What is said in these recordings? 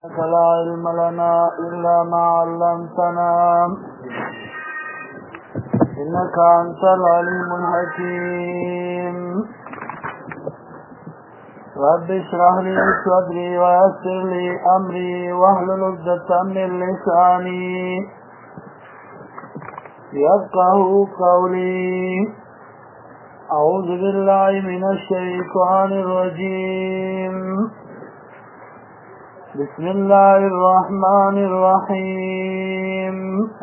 لا علم لنا إلا ما علمتنا إنك أنت العليم الحكيم. رب اشرح لي صدري ويسر لي أمري واحلل عقدة من لساني يفقهوا قولي. أعوذ بالله من الشيطان الرجيم. بسم الله الرحمن الرحيم.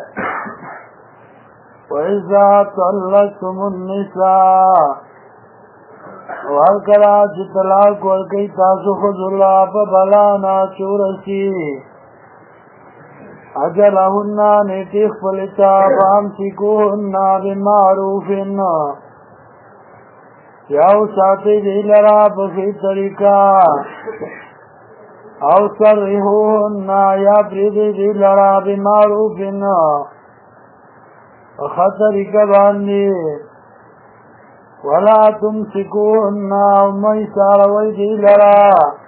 وإذا طلقتم النساء وَالْكَلَا طلاق ورکی تاسو خذوا فبلانا چورسی اجلهن نیتی خفلتا فامسکوهن بمعروف یاو ساتی دی لرا بخی طریقہ او سرحوهن یا پریدی دی لرا بمعروف وخطریقہ باندی ولا تمسكوهن وميساروي دي لرا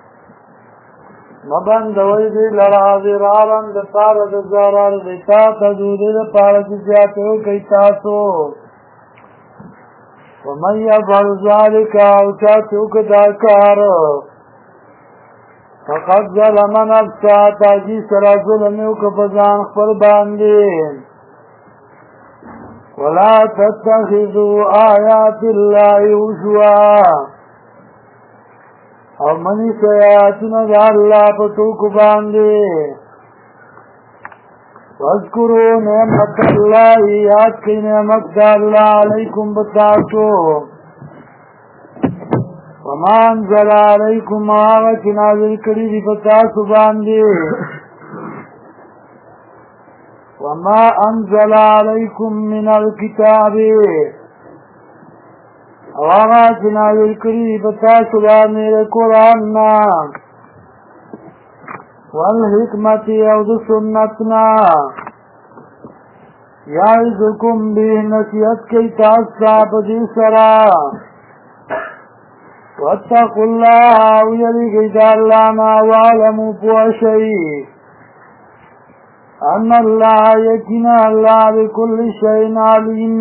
مبندوي دي لرا ذرارا دپار دزارار دیتا تدودی دپار دزیاتو کئی تاسو ومن يفعل ذلك اوچاتو کداکار فقد ظلم نفسا تاجی سرا ظلمیو کپزان خپل باندین ولا تتخذوا آيات الله هزوا او منی سیاتنا دا اللہ پتوک باندے واذکروا نعمت اللہ یاد کی نعمت دا اللہ علیکم بتاسو وما انزل علیکم آغت نازل کری دی بتاسو باندے وما انزل عليكم من الكتاب وما نازل کری بتاسو باندې قرآن والحکمت او د سنتنا یعظکم به نصیحت کی تاسو په دې سره واتقوا الله او یریږئ الله ما واعلموا پوښئ ان الله یقینا الله بكل شيء علیم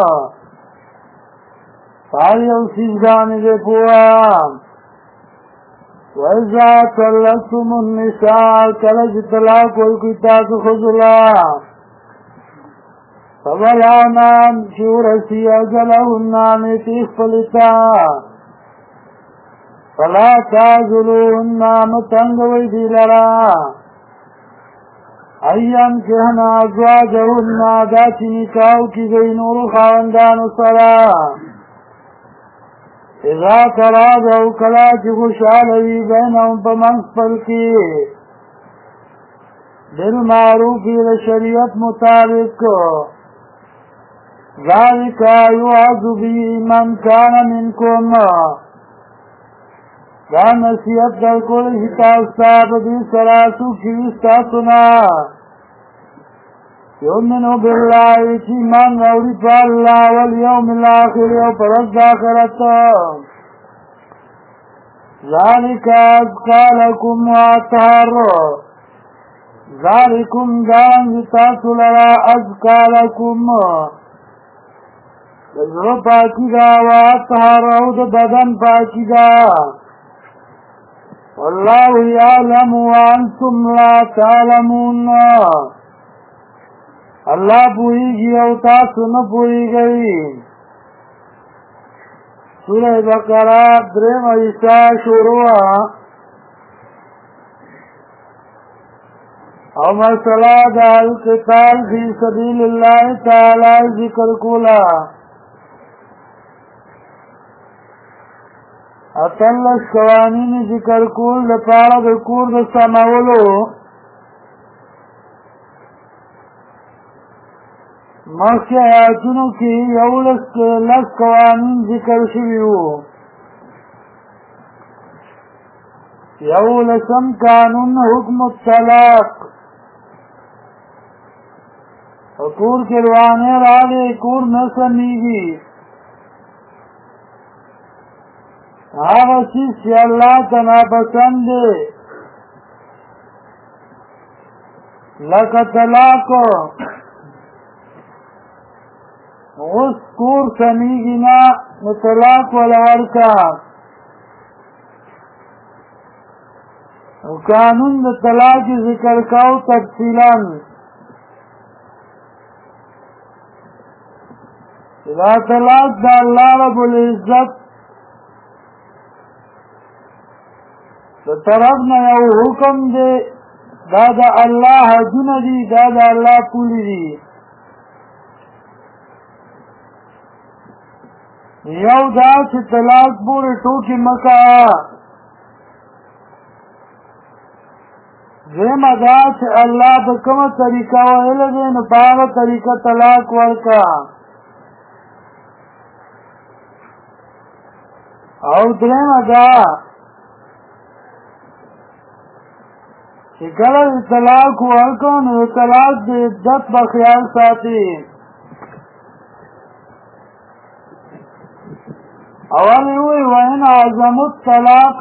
فایو سیزان دے پوا وَإِذَا طَلَّقْتُمُ النِّسَاءَ کلج طلاق ورکی تاسو خذلا فبلانا شورسی اجلهن نیتی خپلتا فلا تعذلوهن متنگوی دی لرا ایام کہنا ازواجهن دا چی نکاو کی گئی نور خواندان سرا اذا ترادو کلا چی خوشحالوی بینهم پمنس پلکی بالمعروفی لشریعت مطابق ذالک یعظ بی من کان منکم دا نصیحت در کل حتاستاب دی سراسو کیستا سنا یومنو باللہ چی من روڑی پا اللہ والیوم الاخر و پرد آخرت ذالک ازقا لکم واتحر ذالکم دانگ تاسو لرا ازقا لکم ذرو پاکی دا واتحر او دا بدن پاکی دا والله يعلم وانتم لا تعلمون اللہ پوئیگی او تاسو نہ پوئیگئی. سورہ بقرہ درم عیسیٰ شروع او مسئلہ دا القتال فی سبیل اللہ تعالی ذکر کولا اتلس قوانین ذکر کول لپاره د کور د سمولو مخکې آیاتونو کې لس قوانین ذکر شوي وو. یولسم قانون حکم الطلاق کور کې روانه راغی کور نه سمیږي هغه چیز چې الله ته ناپسند دی لکه طلاق اوس کور سمیږي نه نو طلاق ولا ورکا او قانون د طلاق ذکر کاو تفصیلا دا طلاق د الله رب العزت د طرف نه یو حکم دی دا د الله حدونه دي دا د الله پوری دي یو دا چې طلاق پورې ټوکې مکه دویمه دا چې الله په کومه طریقه ویلې دی نو په هغه طریقه طلاق ورکړه او درېمه دا چې کله طلاق ورکړو نو طلاق د عدت په خیال ساتي اول وی وین اعظم الطلاق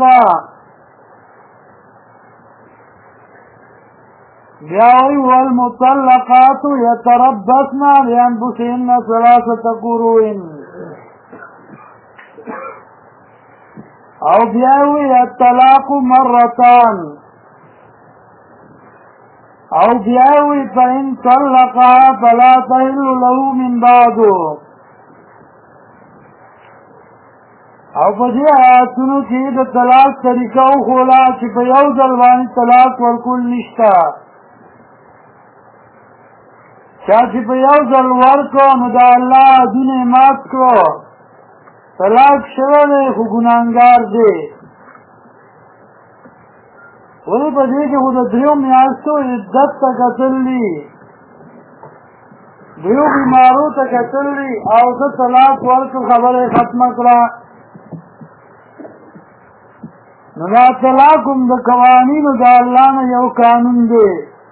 بیا وی والمطلقات یتربصن بانفسهن ثلاثه قروء او بیا وی الطلاق مرتان او بیا وی فإن طلقها فلا تحل له من بعد او په دې آیاتونو کې د طلاق طریقه خولا چې په یو ځل باندې طلاق ورکول نشته چې په یو ځل ورکو نو د الله دین مات کړو طلاق شوی خو ګناهګار دی ولې په دې کې خو د دریو میاشتو عدت ته کتل دي دریو بیمارو ته کتل دي او د طلاق ورکو خبره ختمه کړه نو دا طلاق هم د قوانینو د الله نه یو قانون دی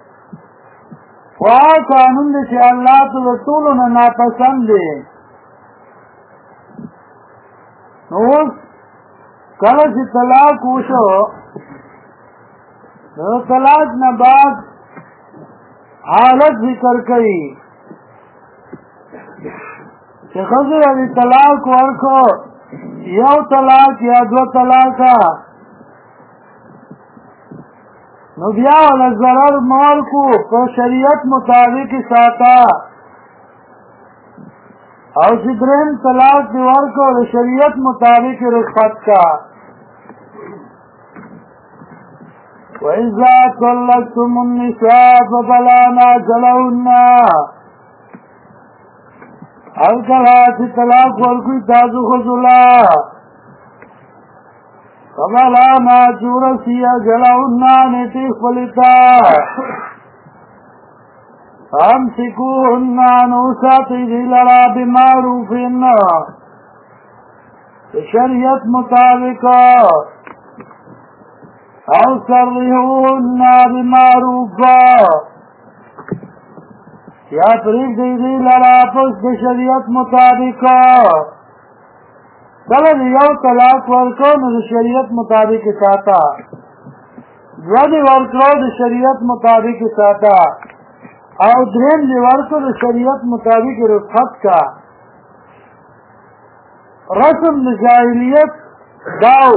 خو قانون دی چې الله ته د ټولو نه ناپسند دی نو اوس کله چې طلاق وشو نو طلاق نه بعد حالت ذکر کړي چې ښځه یې طلاق ورکړو یو طلاق یا دو طلاقه نو بیا ولا ضرر مال کو په شریعت مطابق ساته او چې درېم طلاق دی ورکو د شریعت مطابق رخصت کا وَإِذَا طَلَّقْتُمُ النِّسَاءَ فَبَلَغْنَ أَجَلَهُنَّ الکلا چې طلاق ورکوي تاسو خذلا فَبَلَغْنَ أَجَلَهُنَّ نِتِي خپلتا فَأَمْسِكُوهُنَّ نُوسَاتِ لَرَا بِمَعْرُوفٍ شریعت مطابق او سرهن بمعروف یا پریک دیدی لرا پس د شریعت مطابق کله یو طلاق ورکو نو د شریعت مطابق ساته دوی ورکو د شریعت مطابق ساته او دریم دی ورکو د شریعت مطابق رخصت کا رسم د جاهلیت داو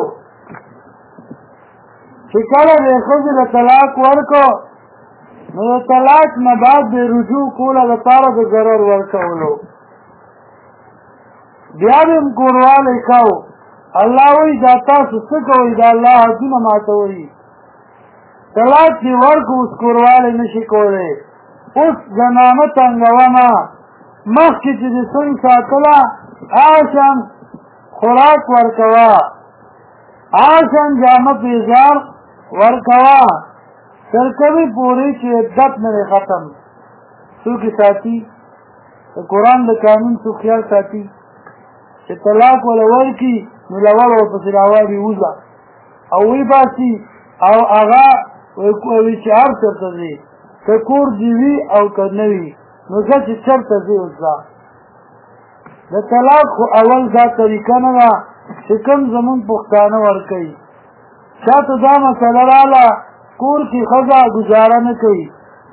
چې کله د ښځې د طلاق ورکو نو د طلاق نه بعد د رجوع کوله لپاره د ضرر ورکولو بیا به هم کوروالی کو الله وایي دا تاسو څه کوئ د الله حدونه ماتوئ طلاق چې ورکو اوس کوروالی نشي کولی اوس زنانه تنګونه مخکې چې د څنګ ساتله هغه شان خوراک ورکوه هغه شان جامه پیزار ورکوا سرکوي پوری چې عدت نه ختم څوک ساتي قرآن د قانون څو خیال ساتي چې طلاق ولا ورکی نو لول او په سراوالي وځه او وی باسي او هغه وی چې هر څه دی کور دی وی او کنوي نو چې چرته دی وځه د طلاق اول دا طریقه نه ده چې کوم زمون پښتانه ورکي چاته دا مسله رااله کور کې ښځه گزاره نه کوي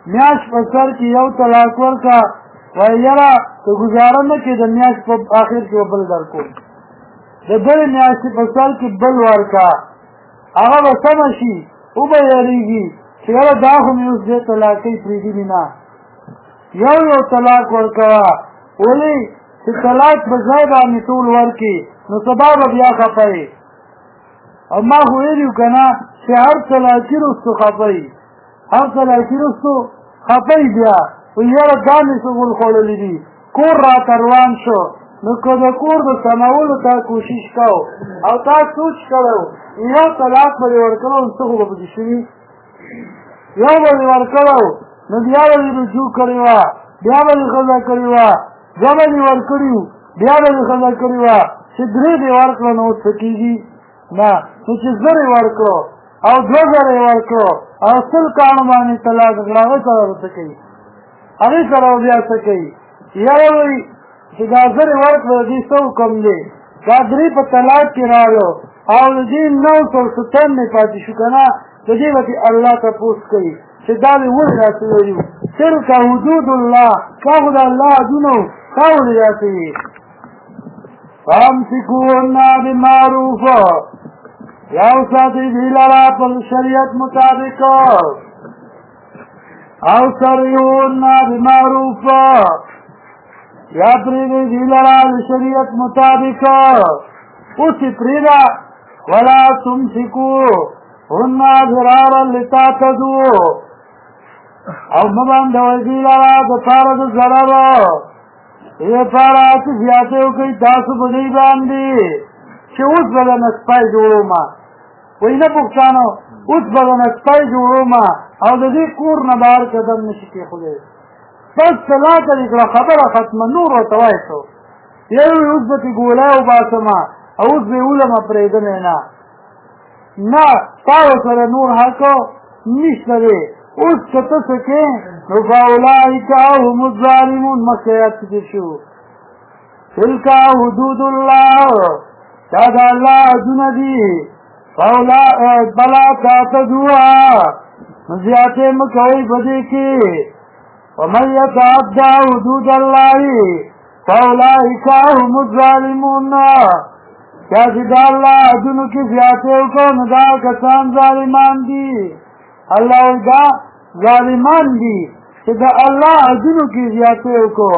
میاشت په سر کې یو طلاق ورکا وای یاره که ګزاره نه کې د میاشت په آخر کې بل درکو د بلې میاشتې په سر کې بل ورکا هغه به سمه شي وبه یارېږي چې یاره دا خو مې اوس دې طلاقۍ پرېږدي مې نه یو طلاق ورکوه ولې چې طلاق په ځای باندې ټول ورکړي نو سبا به بیا خفه یې او ما خو ویلي که نه چې هر طلاقي رستو خفه یي هر طلاقي رستو خفه یي بیا وایي یاره دا مې څه ګل خوړلي دي کور راته روان شو نو که د کور د سمولو تا کوشش کو او تا سوچ کړی یو طلاق به دې ورکړی نو څه خو به پکې شوي یو به دې ورکړی نو بیا به دې رجوع کړې وه بیا به دې ښځه کړې وه دوه به دې ورکړي وو بیا به دې ښځه کړې وه چې درې دې ورکړه نو اوس څه کېږي نه نو چې زر یې ورکړو او دوه زره یې ورکړو او سل کاڼو باندې طلاق کړه هغې سره به څه کوي هغې سره به بیا څه کوي یاره وایي چې دا زر یې ورکړه د دې څه حکم دی دا درې په طلاق کې راغلو او د دې 997 پاتې شو که نه د دې به الله تپوس کوي چې دا دې ولې داسې ویلي وو تلک حدود الله دا خو د الله حدونه وو تا ولې داسې وي فامسکوهن بمعروف یا وساتئ دوی لره په شریعت مطابق او سرحوهن بمعروف یا پرېږدئ دوی لره د شریعت مطابق اوس یې پرېږده ولا تمسکوهن ضرارا لتعتدوا او مه بندوئ دوی لره دپاره د ضرر دې پاره چې زیاتې وکړئ تاسو په دوی باندې چې اوس به درنه سپی جوړومه وایي نه پښتانه اوس به درنه سپی جوړومه او د دې کور نه بهر قدم نه شي کېښودی بس طلاقه دې کړه خبره ختمه نور ورته وایې څه یو یې اوس به تې ګولی وباسمه او اوس به یې ولمه پرېږدمې نه تا ورسره نور حق نشته دی اوس که ته څه کې نو فاولئک هم الظالمون مخکې آیات کې تېر شو تلک حدود الله دا د الله حدونه دي بلا تعتدوها نو زیاتې مه کوئ په دې کې ومن یتعدى حدود الله فاولئک هم الظالمون چا چې د الله حدونو کې زیاتې وکړو نو دا کسان ظالمان دي الله وایي دا ظالمان دي چې د الله حدونو کې زیاتې وکړو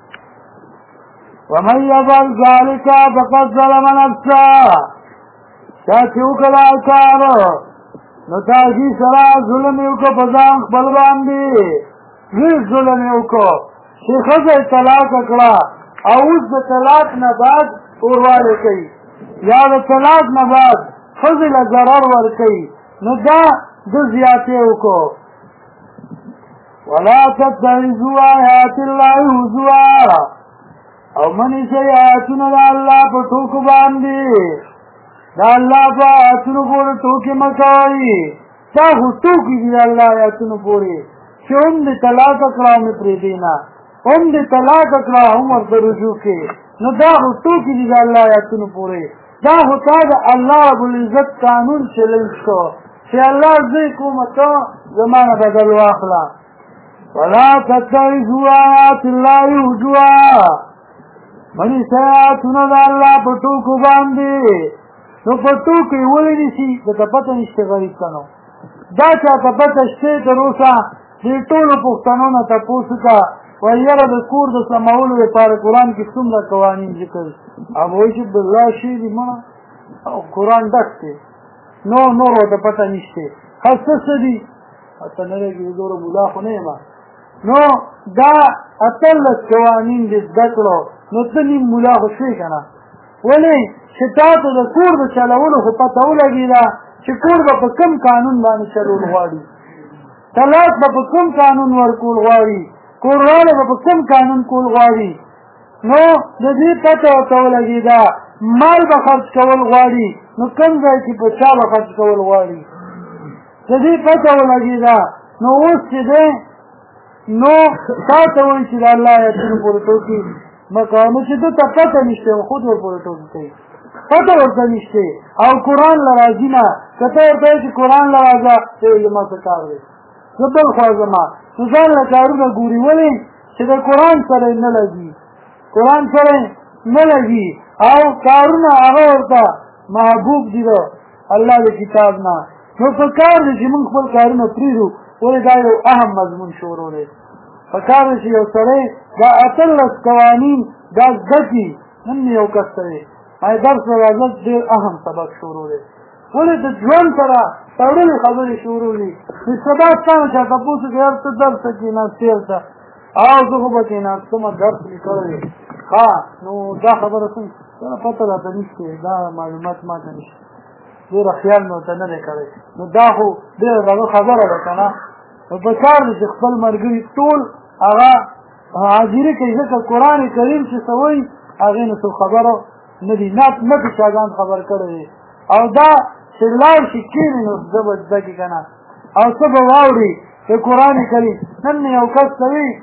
ومن یفعل ذلک فقد ظلم نفسه چا چې وکړه دا کار نو تاسې سره ظلم یې وکړو په ځان خپل باندې ډېر ظلم یې وکړو چې ښځه یې طلاقه کړه او اوس د طلاق نه بعد اوروالی کوي یا د طلاق نه بعد ښځې له ضرر ورکوي نو دا د زیاتې وکړو ولا تتخذوا آیات الله هزوا او منی شي آیاتونه د الله په ټوکو باندې د الله په آیاتونو پورې ټوکې مه کوئ دا خو ټوکې دي د الله آیاتونو پورې چې هم دې طلاقه کړه او مې پرېږدي نه هم دې طلاقه کړه هم ورته رجوع کې نو دا خو ټوکې دي د الله آیاتونو پورې دا خو تا د الله ربالعزت قانون چیلنج کو چې الله زه کوم ته زما نه بدل واخله ولا تتخذوا آیات الله هزوا منی شي آیاتونه د الله په ټوکو باندې نو په ټوکو یې ولې نیسي درته پته نشته غریب ته نو دا چاته پته شته تر اوسه دې ټولو پښتنو نه تپوس وکړه وایي یاره د کور د سمولو لپاره قرآن کې څومره قوانین ذکر هغه وایي چې بالله شی دي مړه او قرآن ډک دی نور ورته پته نشته خسته څه دي ته نه لګي زوره مولا خو نه یم نو دا اتلس قوانین دې زده کړو نو ته نیم مولا خو شوې که نه ولې چې تا ته د کور د چلولو خو پته ولګېده چې کور به په کوم قانون باندې چلول غواړي طلاق به په کوم قانون ورکول غواړي کورواله به په کوم قانون کول غواړي نو د دې پته ورته ولګېده مال به خرڅ کول غواړي نو کوم ځای کې په چا به خرڅ کول غواړي د دې پته ولګېده نو اوس چې دی نو تا ته وایي چې د الله آیتونو پورې ټوکې مه کوه نو چې ده ته پته نشته خود ورپورې ټوکې کوي پته ورته نشته او قرآن له راځي نه که ته ورته وایې چې قرآن له راځه ته وایي زما څه کار دی زه بل خوا ځمه نو ځان له کارونه ګوري ولې چې د قرآن سره نه لګي قرآن سره نه لګي او کارونه هغه ورته محبوب دي د الله د کتاب نه نو په کار دی چې موږ خپل کارونه پرېږدو ولې دا یو اهم مضمون شروع دی په کار دی چې یو سړی دا 18 قوانین دا زده کړي نن مې یو کس ته ما درس راځه ډېر اهم سبق شروع دی ولې د ژوند سره تړلې خبرې شروع دي چې سبا ستا نه چا تپوس کوي یار ته درس ته کېناستې هلته او زه خو به کېناستم درس مې کړی ها نو دا خبره څنګه پته راته نشته دا معلومات ما ته نشته ډېره خیال مې ورته نه دی کړی نو دا خو ډېره دغه خبره ده که نه نو په کار دی چې خپل ملګري ټول هغه حاضري کوي ځکه قرآن کریم چې څه وایي هغې نه څه خبره نه دي نه دي شاګان خبر کړی دی او دا چې لاړ شي کښېني نو زه به زده کړي که نه او څه به واوري د قرآن کریم نن مې یو کس ته وي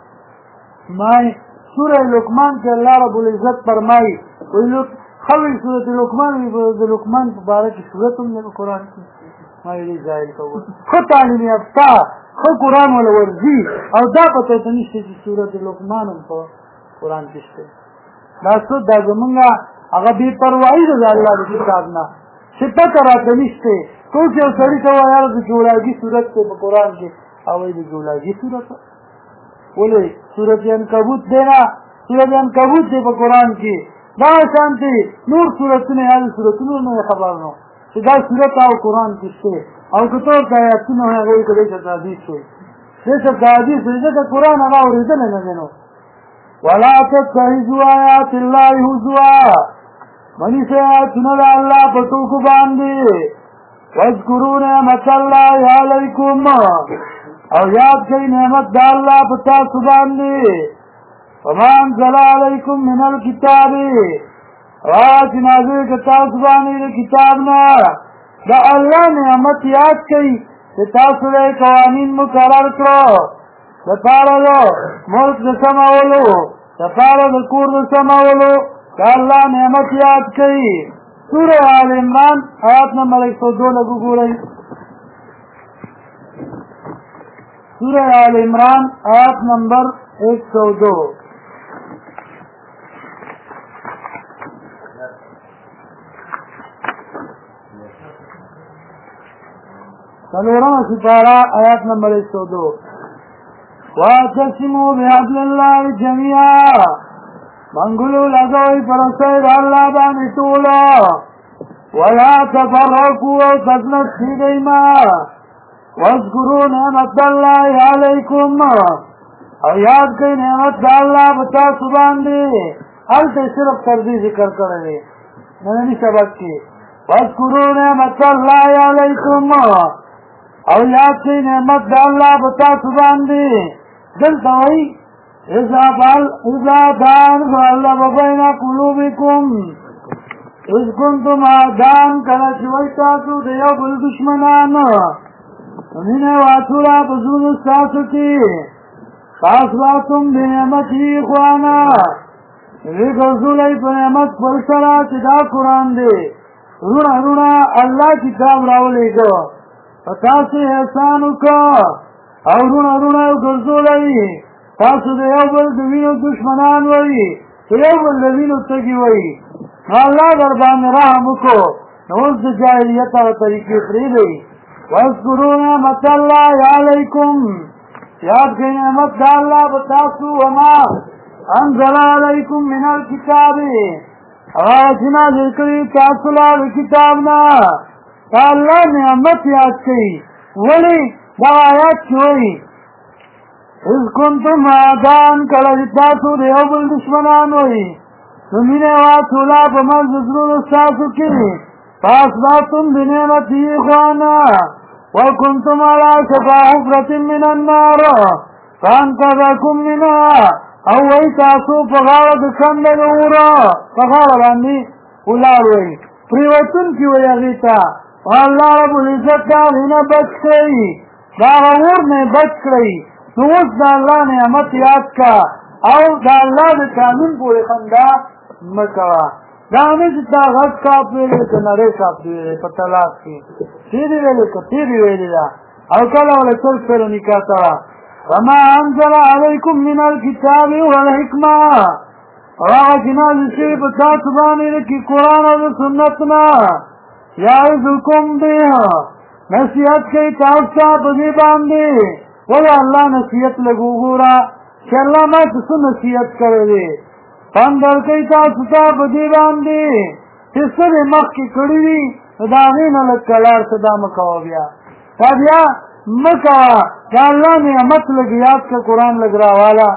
ما سوره لقمان کې الله رب العزت فرمایي خوي سورة لقمان د لقمان په باره کې سورت هم د قرآن کې ما یې ځایل کوو ښه تعلیم یافته ښه قرآن وله ورځي او دا پته ته نشته چې سورت لقمان هم په قرآن کې شته دا څه دا زمونږ هغه بې پروایي ده د الله د کتاب نه چې پته راته نشته څوک یو سړي ته وایي یاره د جوړاګي صورت دی په قرآن کې او وایي د جوړاګي صورت ولې صورت عنکبوت دی نه صورت عنکبوت دی په قرآن کې دا شانتي نور صورتونه یاد صورتونه نه خبر نو چې دا صورت او قرآن کې شته او که ته آیاتونه هغه کې د حدیث شوی دې څه حدیث دې د قرآن هغه اورېدل نه نو ولا تتخذوا آیات الله هزوا منی سے آیاتونه د الله په ټوکو باندې واذکروا نعمت الله علیکم او یاد کړئ نعمت د الله په تاسو باندې وما انزل علیکم من الکتاب راج نازل کتاب باندې کتاب نه دا الله نعمت یاد کړئ چې تاسو له قوانین مقرر کړو د پاره د ملک د سماولو د پاره د کور د سماولو دا الله نعمت یاد کړئ سورہ آل عمران آیات نمبر 102 لگو گورئی سورہ آل عمران آیات نمبر 102 سلورم سپارہ آیات نمبر 102 وَاعْتَصِمُوا بِحَبْلِ اللَّهِ جَمِيعًا منگلو لگوئی پرسید اللہ بانی تولا وَلَا تَفَرَّقُوا وَتَسْنَتْ فِيهِمَا وَاذْكُرُوا نِعْمَتَ اللَّهِ عَلَيْكُمْ او یاد کئی نعمت دا اللہ بتا سبان دے حل تے صرف تردی ذکر کرنے ننی سبق کی وَاذْكُرُوا نِعْمَتَ اللَّهِ عَلَيْكُمْ او یاد کئی نعمت دا اللہ بتا سبان دے دلتا ہوئی اذا دان فالله بین قلوبکم اذ کنتم آدان کله چې وای تاسو د یو بل دشمنان مینه واټولا په زړونو ستاسو کې خاصواتم بنعمتي اخوانا ریګزولای په نعمت پر سره چې دا قرآن دی رونا الله کتاب راولېږه په تاسو احسان وکړه او رونا ګرځولای تاسو د یو بل د وینو دشمنان وایي یو بل د وینو تږي وایي نو الله در باندې رحم وکړو نو اوس د جاهلیت هغه طریقې پرېږدئ واذکروا نعمت الله علیکم یاد کړئ نعمت د الله په تاسو وما انزل علیکم من الکتاب هغه چې نازل کړي تاسو له کتاب نه الله نعمت یاد کړئ ولې دا آیات چې وایي اذ کنتم آدان کله چې تاسو د یو بل دشمنان وئ نو مینه واچوله په منځ د زړونو ستاسو کې فاصبحتم بنعمتي اخوانا وکنتم علی شفا حفرة من النار فانقذکم منها او وئ تاسو په غاړه د کنده د اوره په غاړه باندې ولاړ وئ پرېوتونکي وئ هغې ته الله رب العزت د هغې نه بچ کړئ د هغه اور نه بچ کړئ نو اوس د الله نعمت یاد کا او د الله د قانون پورې خندا مه کوه دا نه چې تا غږ کاپ ویلې که نری کاپ ویلې په طلاق کې تېرې ویلې که تېرې ویلې ده او کله ولا چل سره نکاح سره وما انزل علیکم من الكتاب والحکمه هغه چې نازل شوي په تاسو باندې کې قرآن او سنت نه یعظکم به نصیحت کوي تاسو ته په دې باندې ولې الله نصیحت لګو ګوره چې الله ما څه نصیحت کړی دی پندر کوي تاسو ته په دې باندې چې څه مخکې کړي دي د هغې نه لږ کلار څه دا مه کوه بیا دا بیا مه کوه د الله نعمت لږ یاد کړه قرآن لږ راواله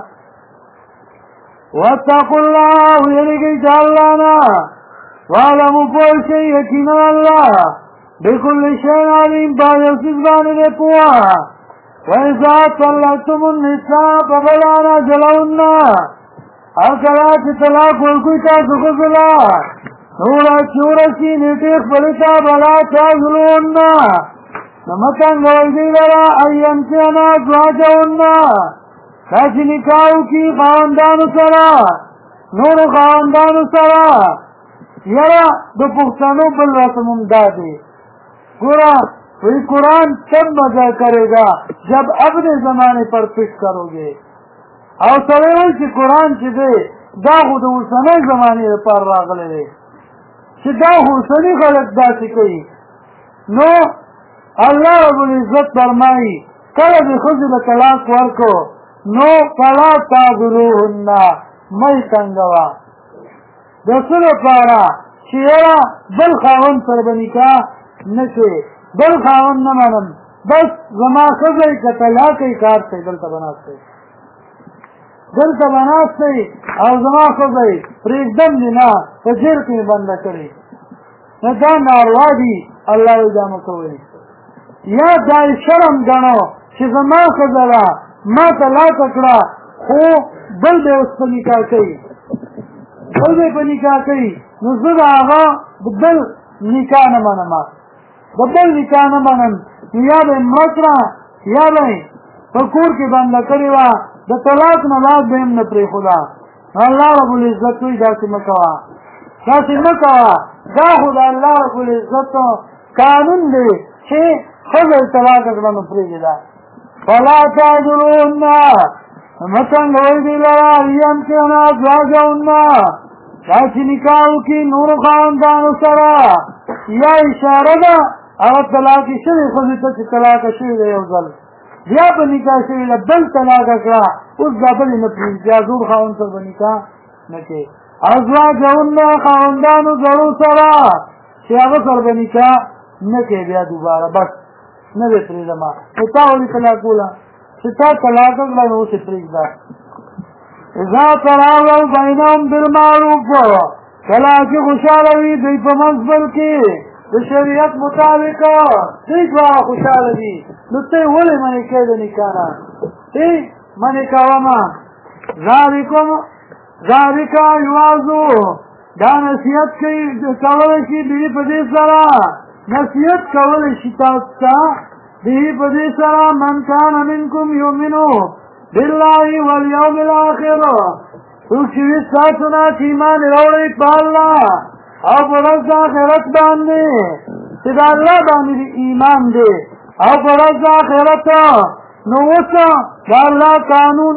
واتقوا الله ویریږئ د الله نه واعلموا پوه شئ یقینا الله بكل شيء عليم باید څیز باندې دی پوه وإذا طلقتم النساء فبلغن أجلهن هر کله چې طلاق ورکوئ تاسو ښځله نو چې ورسي نیټې خپلې ته بلا تعضلوهن نو مه تنګوئ دوی لره ان ينکحن ازواجهن دا چې نکاح وکړي خاوندانو سره نورو خاوندانو سره یاره د پښتنو بل رسم هم دا دی ګوره وہی قرآن تب مزہ کرے گا جب اپنے زمانے پر پیش کرو گے اور سوال کہ قرآن چې دی دا خو د اوسنۍ زمانې لپاره راغلی دی چې دا اوسني خلک داسې کوي نو الله رب العزت فرمایي کله د ښځې له طلاق ورکو نو فلا تعضلوهن مه یې تنګوه د څه لپاره چې یاره بل خاوند سره به نکاح نه کوې بل خاوند نه منم بس زما ښځی که طلاق یې کار دی دلته به ناست دی او زما ښځی پرېږدم دې نه په جیل کې مې بنده کړې نه دا ناروا دي الله وایي دا مه کوئ یا دا یې شرم ګڼو چې زما ښځه ده ما طلاقه کړه خو بل به اوس په نکاح کوي نو زه د هغه د بل نکاح نه منم یا به یې مړه کړه یا به یې په کور کې بنده کړې وه د طلاق نه بعد به هم نه پرېښوده الله رب العزت وایي داسې مه کوه دا خو د الله رب العزت قانون دی چې ښځه یې طلاقه کړه نو پرېږده فلا تعضلوهن مه تنګوئ دوی لره ان ينکحن ازواجهن دا چې نکاح وکړي نورو خاوندانو سره یا اشاره ده هغه طلاقې شوې ښځې ته چې طلاقه شوې ده یو ځل بیا په نکاح شوې ده بل طلاقه کړه اوس دا بلې نه پرېږدي بیا زور خاوند سره به نکاح نه کوي ازواجهن خاوندانو زړو سره چې هغه سره به نکاح نه کوي بیا دوباره بس نه به پرېږدمه نو تا ولې طلاق وله چې تا طلاقه کړه نو اوس یې پرېږده اذا تراضوا بینهم بالمعروف کله چې خوشحاله وي دوی په منځ کې د شریعت مطابق دوی دواړه خوشحاله دي نو ته یې ولې منې کوې د نکاح نه ته منې کومه ذالک یوازو دا نصیحت کولی شي دوی په دې سره نصیحت کولی شي تاسو ته دوی په دې سره من کان منکم یؤمنو بالله والیوم الاخر څوک چې وي ستاسو نه چې ایمان راوړئ په الله او په ورځ د آخرت باندې چې د الله باندې ایمان دی او په ورځ د آخرت نو اوس د الله قانون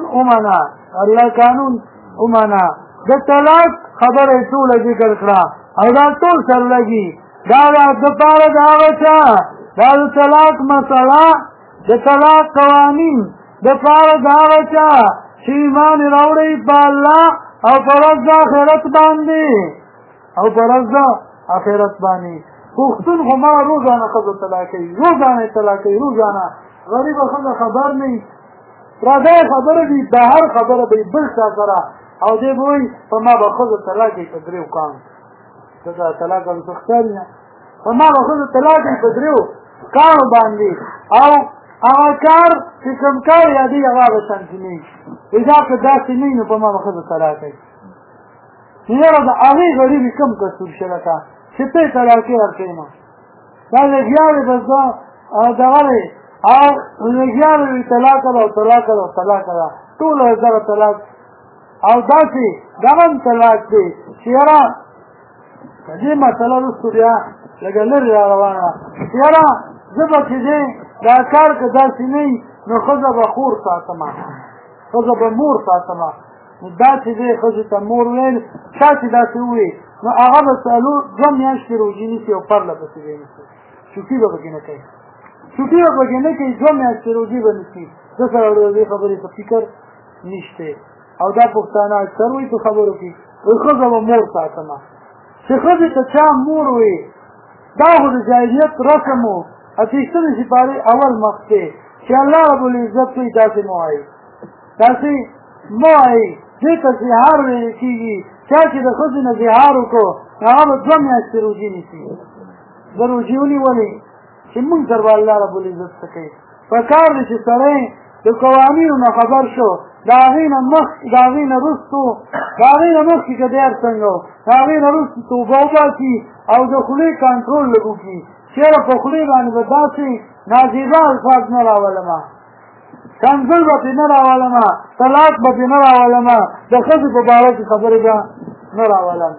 ومنه د طلاق خبره یې ټوله ذکر کړه او دا ټول سره لګي دا دپاره د هغه چا دا د طلاق مسله د طلاق قوانین دپاره د هغه چا چې ایمان راوړئ په الله او په ورځ د آخرت باندې پښتون خو ما روزانه ښځه طلاقوي روزانه غریبه ښځه خبر نه وي پردی خبره دي د هر خبره به بل چا سره او دی به وایي په ما به ښځه طلاق یې په 3 کاڼو ځکه طلاق هم څه ښکاري نه په ما به ښځه طلاق یې په 3 کاڼو باندې او هغه کار چې کوم کار یادي هغه به شانتي نه وي دا که داسې نه وي نو په ما به ښځه طلاق یې یاره د هغې غریبې کوم کسور شرکه چې ته یې طلاقې ورکوې نو دا لګیاوې به زه دغه دی او لګیاوې وي طلاقه ده او طلاقه ده ټوله زره طلاق او داسې دغه هم طلاق دی چې یاره دې مسله وروستو بیا لږه لرې را روانه یاره زه به چې دی دا کار که داسې نه وي نو ښځه به خور ساتمه ښځه به مور ساتمه نو داسې دی ښځې ته مور ویل چا چې داسې ووایي نو هغه به دوه میاشتې روژې نیسي او پرله پسې به یې نیسي چوټي به پکې نه کوي چوټي به پکې نه کوي 2 میاشتې روژې به نیسي ده سره دې خبرې ته فکر نشته او دا پښتانه اکثر وایي په خبرو کې ښځه به مور ساتمه چې ښځې ته چا مور وایي دا خو د جاهلیت رسم و اتېشتمې سپارې اول مخکې چې الله رب العزت وایي داسې مه وایي داسې مه وایي دې ته زهار ویل کېږي چا چې د ښځې نه زهار وکړو هغه به 2 میاشتې روژې نیسي د روژې ونیولې چې مونږ سره به الله رب العزت څه کوي پکار دی چې سړی د قوانینو نه خبر شو د هغې نه وروستو د هغې نه مخکې که دی هر څنګه و د هغې نه وروستو توبه وباسي او د خولې کنټرول لږ وکړي چېرې په خولې باندې به داسې نازیبه الفاظ نه راولمه کنځل به پرې نه راولمه طلاق به پرې نه راولمه د ښځې په باره کې خبرې به نه راولم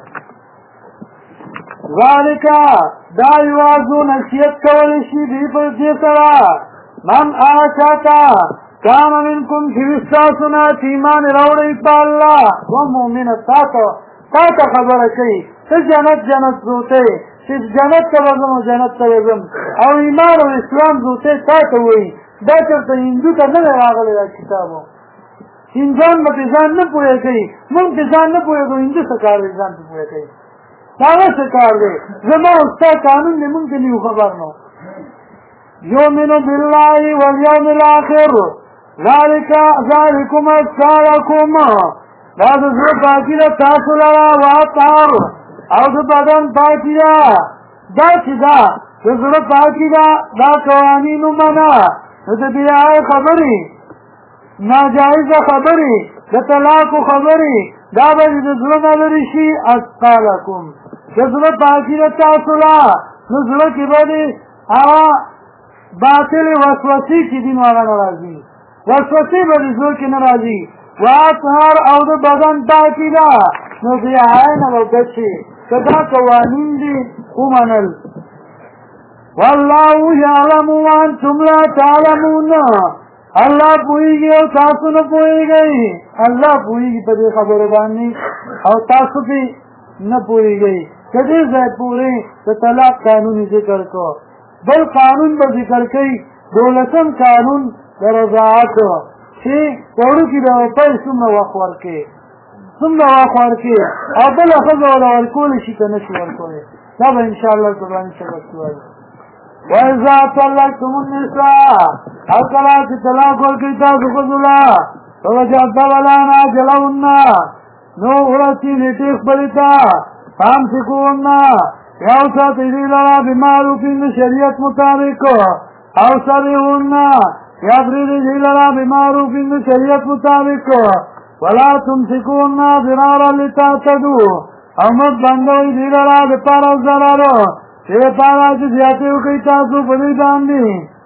ذالک دا یوازو نصیحت کولی شي دوی پر دې سره من هغه چاته کان منکم چې وي ستاسو نه چې ایمان راوړئ په الله و مؤمنه تا ته خبره کوي ته جنت زوتی چې جنت ته به ځم او جنت ته به ځم او ایمان او اسلام زوتی تا ته وایي دا چېرته هندو ته نه دی راغلی دا کتاب و هندوان به پرې ځان نه پوهه کوي مونږ پرې ځان نه پوهېږو هندو څه کار دی ځان پرې پوهه کوي هغه څه کار دی زما او ستا قانون دی مونږ ته نه یو خبر نو یؤمن بالله والیوم الاخر ذالکم ازکی لکم دا د زړه پاکي ده تاسو لره واطهر او د بدن پاکي ده دا چې ده د زړه پاکي ده دا قوانین ومنه نو د بیاهای خبرې ناجایزه خبرې د طلاقو خبرې دا به د زړه نه لرې شي ازکی لکم د زړه پاکي ده تاسو له نو زړه کې به دې هغه باطلې وسوسې چې دي نو هغه نه راځي وسوسې به د زړه کې نه راځي واطهر او د بدن پاکي ده نو بیاهای نه به بچ شي که دا قوانین دي ومنل والله یعلم وانتم لا تعلمون الله پوهېږي او تاسو نه پوهېږئ الله پوهېږي په دې خبرو باندې او تاسو پرې نه پوهېږئ که دې ځای پورې د طلاق قانون ذکر کو بل قانون به ذکر کوي 12م قانون د رضاعت چې په وړوکي د روپۍ څومره وخت ورکړې او بله ښځه وله ورکولی شي که نه شي ورکولی دا به انشاءالله قرآني سبق کې وایي وَإِذَا طَلَّقْتُمُ النِّسَاءَ او کله چې طلاق ورکړئ تاسو ښځو له فَوَجَدْنَ أَجَلَهُنَّ نو ورسي نیټې خپلې ته فَأَمْسِكُوهُنَّ یا وساتئ دوی لره بِمَعْرُوفٍ د شریعت مطابق او سَرِّحُوهُنَّ یا پرېږدئ دوی لره بِمَعْرُوفٍ د شریعت مطابق وَلَا تُمْسِكُوهُنَّ ضِرَارًا لِتَعْتَدُوا او مه بندوئ دوی لره دپاره ضرر چې دپاره چې زیاتې وکړئ تاسو په دوی باندې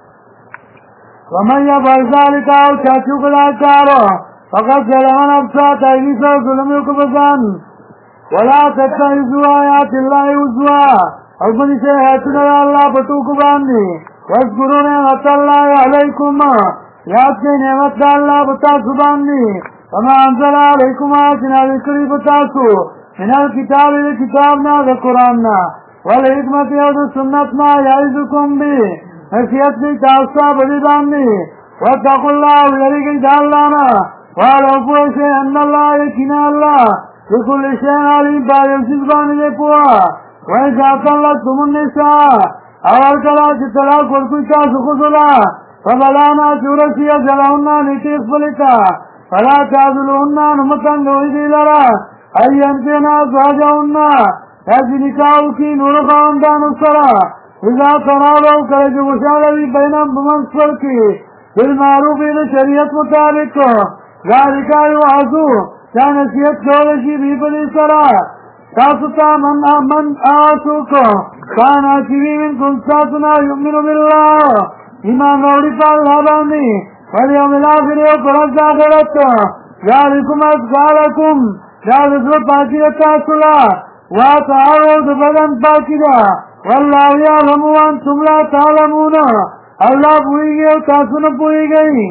ومن یفعل ذلک او چا چې وکړه دا کار فقط ظلم نفسه تایدي سره ظلم یې وکړه په ځان ولا تتخذوا آیات الله هزوا او بني شئ آیاتونه د الله په ټوکو باندې واذکروا نعمت الله علیکم یاد کړئ نعمت د الله په تاسو باندې وما انزل علیکم چې نازل کړي په تاسو من الکتاب د کتاب نه د قرآن نه والحکمت او د سنت نه یعظکم به نصیحت دی تاسو په دې باندې واتقوا الله ویریږئ د الله نه واعلموا پوه شئ ان الله یقینا الله بكل شيء عليم باید چیز باندې دی پوه وإذا طلقتم النساء اول کله چې طلاق ورکوئ تاسو ښځو له فبلغن چې ورسي اجلهن نیټې خپلې ته فلا تعضلوهن نو مه تنګوئ دوی لره ان ينکحن ازواجهن دا چې نکاح وکړي نورو خاوندانو سره اذا تراضوا کله چې خوشحاله وي بینهم په منځ خپل کې بالمعروف د شریعت مطابق ذلک یوعظو دا نصیحت کولی شي دوی په دې سره تاسو ته من څوک کان چې وي منکم ستاسو نه یؤمن بالله ایمان راوړي په الله باندې والیوم الاخر او په ورځ د آخرت ذلکم ازکی لکم دا د زړه پاکي ده تاسو له واطهر د بدن پاکي ده والله یعلم وانتم لا تعلمون الله پوئیگی او تاسو نه پوئیگی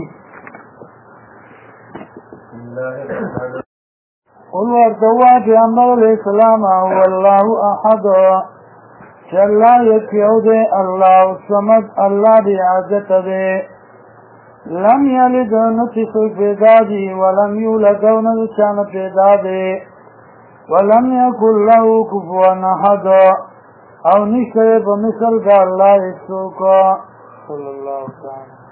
قل ورتوا پیغمبر علیہ السلام والله احد چې الله یکیو دی الله الصمد الله دی عزت دی لم یلد نطف پیدا دی ولم یولد نچان پیدا دی ولم یکن له کفوا احد او نشته په مثل د الله هیڅوک صلی الله تعالی